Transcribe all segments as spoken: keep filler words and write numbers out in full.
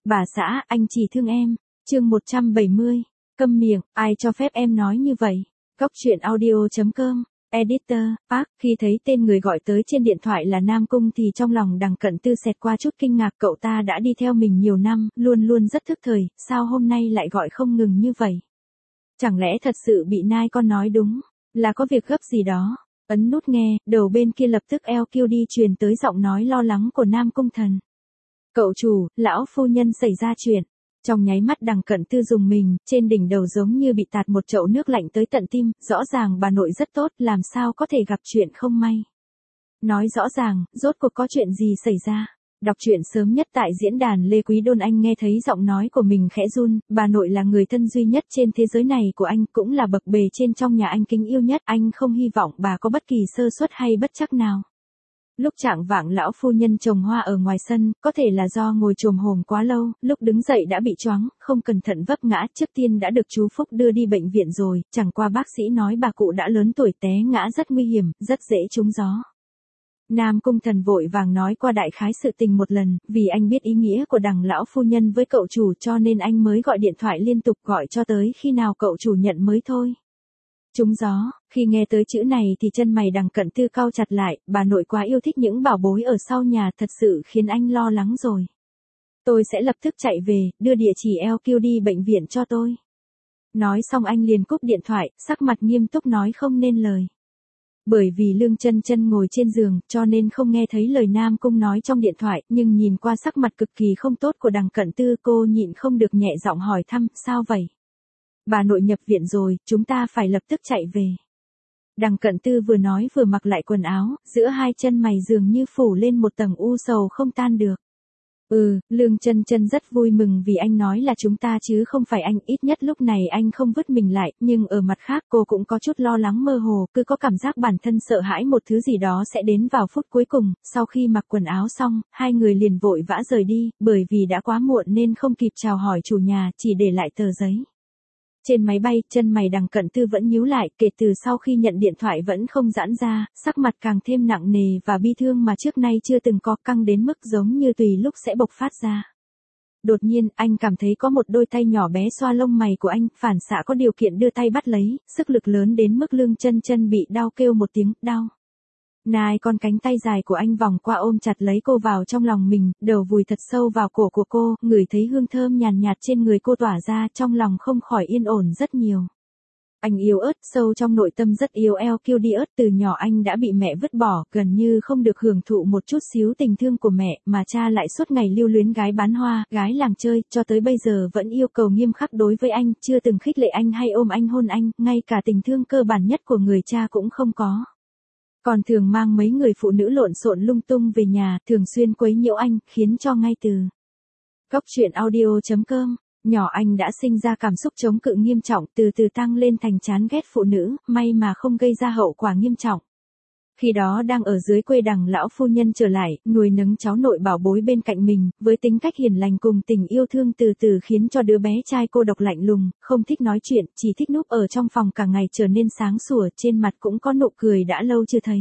Bà xã, anh chỉ thương em. Chương một trăm bảy mươi. Câm miệng, ai cho phép em nói như vậy? Góc truyện audio chấm com. Editor, Park, khi thấy tên người gọi tới trên điện thoại là Nam Cung thì trong lòng Đằng Cận Tư xẹt qua chút kinh ngạc, cậu ta đã đi theo mình nhiều năm, luôn luôn rất thức thời, sao hôm nay lại gọi không ngừng như vậy? Chẳng lẽ thật sự bị nai con nói đúng, là có việc gấp gì đó? Ấn nút nghe, đầu bên kia lập tức eo kiu đi truyền tới giọng nói lo lắng của Nam Cung Thần. Cậu chủ, lão phu nhân xảy ra chuyện. Trong nháy mắt Đằng Cận Tư dùng mình, trên đỉnh đầu giống như bị tạt một chậu nước lạnh tới tận tim, rõ ràng bà nội rất tốt, làm sao có thể gặp chuyện không may. Nói rõ ràng, rốt cuộc có chuyện gì xảy ra. Đọc truyện sớm nhất tại diễn đàn Lê Quý Đôn. Anh nghe thấy giọng nói của mình khẽ run, bà nội là người thân duy nhất trên thế giới này của anh, cũng là bậc bề trên trong nhà anh kính yêu nhất, anh không hy vọng bà có bất kỳ sơ suất hay bất trắc nào. Lúc trạng vạng lão phu nhân trồng hoa ở ngoài sân, có thể là do ngồi chồm hổm quá lâu, lúc đứng dậy đã bị choáng, không cẩn thận vấp ngã, trước tiên đã được chú Phúc đưa đi bệnh viện rồi, chẳng qua bác sĩ nói bà cụ đã lớn tuổi, té ngã rất nguy hiểm, rất dễ trúng gió. Nam Cung Thần vội vàng nói qua đại khái sự tình một lần, vì anh biết ý nghĩa của Đằng lão phu nhân với cậu chủ cho nên anh mới gọi điện thoại liên tục, gọi cho tới khi nào cậu chủ nhận mới thôi. Trúng gió, khi nghe tới chữ này thì chân mày Đằng Cận Tư cau chặt lại, bà nội quá yêu thích những bảo bối ở sau nhà, thật sự khiến anh lo lắng rồi. Tôi sẽ lập tức chạy về, đưa địa chỉ eo kiu đi bệnh viện cho tôi. Nói xong anh liền cúp điện thoại, sắc mặt nghiêm túc nói không nên lời. Bởi vì Lương Chân Chân ngồi trên giường, cho nên không nghe thấy lời Nam Cung nói trong điện thoại, nhưng nhìn qua sắc mặt cực kỳ không tốt của Đằng Cận Tư, cô nhịn không được nhẹ giọng hỏi thăm, sao vậy? Bà nội nhập viện rồi, chúng ta phải lập tức chạy về. Đằng Cận Tư vừa nói vừa mặc lại quần áo, giữa hai chân mày dường như phủ lên một tầng u sầu không tan được. Ừ, Lương Chân Chân rất vui mừng vì anh nói là chúng ta chứ không phải anh, ít nhất lúc này anh không vứt mình lại, nhưng ở mặt khác cô cũng có chút lo lắng mơ hồ, cứ có cảm giác bản thân sợ hãi một thứ gì đó sẽ đến vào phút cuối cùng. Sau khi mặc quần áo xong, hai người liền vội vã rời đi, bởi vì đã quá muộn nên không kịp chào hỏi chủ nhà, chỉ để lại tờ giấy. Trên máy bay, chân mày Đằng Cận Tư vẫn nhíu lại, kể từ sau khi nhận điện thoại vẫn không giãn ra, sắc mặt càng thêm nặng nề và bi thương mà trước nay chưa từng có, căng đến mức giống như tùy lúc sẽ bộc phát ra. Đột nhiên, anh cảm thấy có một đôi tay nhỏ bé xoa lông mày của anh, phản xạ có điều kiện đưa tay bắt lấy, sức lực lớn đến mức Lương Chân Chân bị đau kêu một tiếng, đau. Nai con cánh tay dài của anh vòng qua ôm chặt lấy cô vào trong lòng mình, đầu vùi thật sâu vào cổ của cô, ngửi thấy hương thơm nhàn nhạt, nhạt trên người cô tỏa ra, trong lòng không khỏi yên ổn rất nhiều. Anh yếu ớt, sâu trong nội tâm rất yêu eo kiu đi ớt, từ nhỏ anh đã bị mẹ vứt bỏ, gần như không được hưởng thụ một chút xíu tình thương của mẹ, mà cha lại suốt ngày lưu luyến gái bán hoa, gái làng chơi, cho tới bây giờ vẫn yêu cầu nghiêm khắc đối với anh, chưa từng khích lệ anh hay ôm anh hôn anh, ngay cả tình thương cơ bản nhất của người cha cũng không có. Còn thường mang mấy người phụ nữ lộn xộn lung tung về nhà, thường xuyên quấy nhiễu anh, khiến cho ngay từ góc truyện audio chấm com, nhỏ anh đã sinh ra cảm xúc chống cự nghiêm trọng, từ từ tăng lên thành chán ghét phụ nữ, may mà không gây ra hậu quả nghiêm trọng. Khi đó đang ở dưới quê Đằng lão phu nhân trở lại, nuôi nấng cháu nội bảo bối bên cạnh mình, với tính cách hiền lành cùng tình yêu thương từ từ khiến cho đứa bé trai cô độc lạnh lùng, không thích nói chuyện, chỉ thích núp ở trong phòng cả ngày trở nên sáng sủa, trên mặt cũng có nụ cười đã lâu chưa thấy.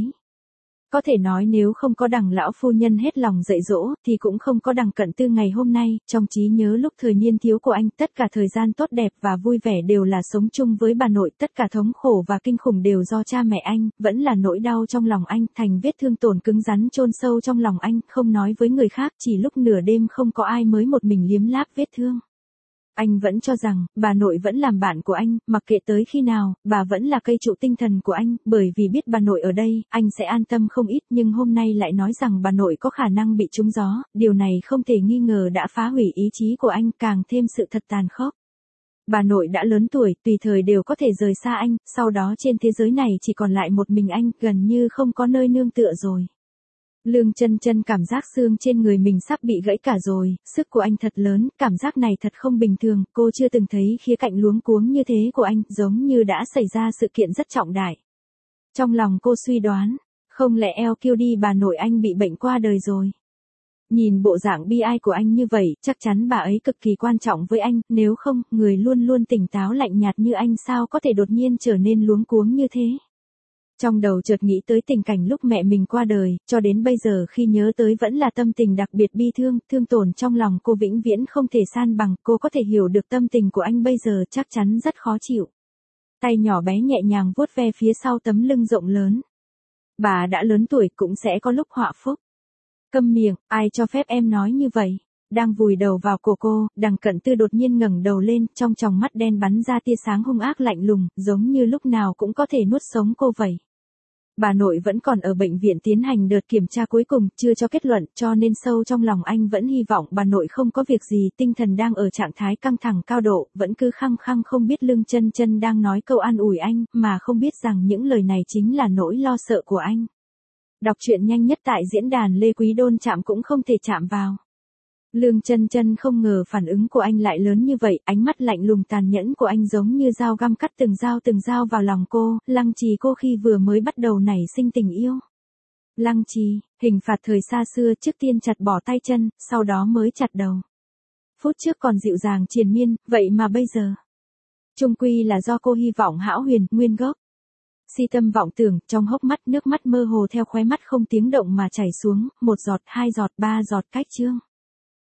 Có thể nói nếu không có Đằng lão phu nhân hết lòng dạy dỗ, thì cũng không có Đằng Cận Tư ngày hôm nay. Trong trí nhớ lúc thời niên thiếu của anh, tất cả thời gian tốt đẹp và vui vẻ đều là sống chung với bà nội, tất cả thống khổ và kinh khủng đều do cha mẹ anh, vẫn là nỗi đau trong lòng anh, thành vết thương tổn cứng rắn chôn sâu trong lòng anh, không nói với người khác, chỉ lúc nửa đêm không có ai mới một mình liếm láp vết thương. Anh vẫn cho rằng, bà nội vẫn làm bạn của anh, mặc kệ tới khi nào, bà vẫn là cây trụ tinh thần của anh, bởi vì biết bà nội ở đây, anh sẽ an tâm không ít, nhưng hôm nay lại nói rằng bà nội có khả năng bị trúng gió, điều này không thể nghi ngờ đã phá hủy ý chí của anh, càng thêm sự thật tàn khốc. Bà nội đã lớn tuổi, tùy thời đều có thể rời xa anh, sau đó trên thế giới này chỉ còn lại một mình anh, gần như không có nơi nương tựa rồi. Lương Chân Chân cảm giác xương trên người mình sắp bị gãy cả rồi, sức của anh thật lớn, cảm giác này thật không bình thường, cô chưa từng thấy khía cạnh luống cuống như thế của anh, giống như đã xảy ra sự kiện rất trọng đại. Trong lòng cô suy đoán, không lẽ eo kiu đi bà nội anh bị bệnh qua đời rồi. Nhìn bộ dạng bi ai của anh như vậy, chắc chắn bà ấy cực kỳ quan trọng với anh, nếu không, người luôn luôn tỉnh táo lạnh nhạt như anh sao có thể đột nhiên trở nên luống cuống như thế. Trong đầu chợt nghĩ tới tình cảnh lúc mẹ mình qua đời, cho đến bây giờ khi nhớ tới vẫn là tâm tình đặc biệt bi thương, thương tổn trong lòng cô vĩnh viễn không thể san bằng, cô có thể hiểu được tâm tình của anh bây giờ chắc chắn rất khó chịu. Tay nhỏ bé nhẹ nhàng vuốt ve phía sau tấm lưng rộng lớn. Bà đã lớn tuổi cũng sẽ có lúc họa phúc. Câm miệng, ai cho phép em nói như vậy? Đang vùi đầu vào cổ cô, Đằng Cận Tư đột nhiên ngẩng đầu lên, trong tròng mắt đen bắn ra tia sáng hung ác lạnh lùng, giống như lúc nào cũng có thể nuốt sống cô vậy. Bà nội vẫn còn ở bệnh viện tiến hành đợt kiểm tra cuối cùng, chưa cho kết luận, cho nên sâu trong lòng anh vẫn hy vọng bà nội không có việc gì, tinh thần đang ở trạng thái căng thẳng cao độ, vẫn cứ khăng khăng không biết Lương Chân Chân đang nói câu an ủi anh, mà không biết rằng những lời này chính là nỗi lo sợ của anh. Đọc truyện nhanh nhất tại diễn đàn Lê Quý Đôn chạm cũng không thể chạm vào. Lương Chân Chân không ngờ phản ứng của anh lại lớn như vậy, ánh mắt lạnh lùng tàn nhẫn của anh giống như dao găm cắt từng dao từng dao vào lòng cô, lăng trì cô khi vừa mới bắt đầu nảy sinh tình yêu. Lăng trì, hình phạt thời xa xưa trước tiên chặt bỏ tay chân, sau đó mới chặt đầu. Phút trước còn dịu dàng triền miên, vậy mà bây giờ. Chung quy là do cô hy vọng hão huyền, nguyên gốc. Si tâm vọng tưởng, trong hốc mắt nước mắt mơ hồ theo khóe mắt không tiếng động mà chảy xuống, một giọt, hai giọt, ba giọt cách chương.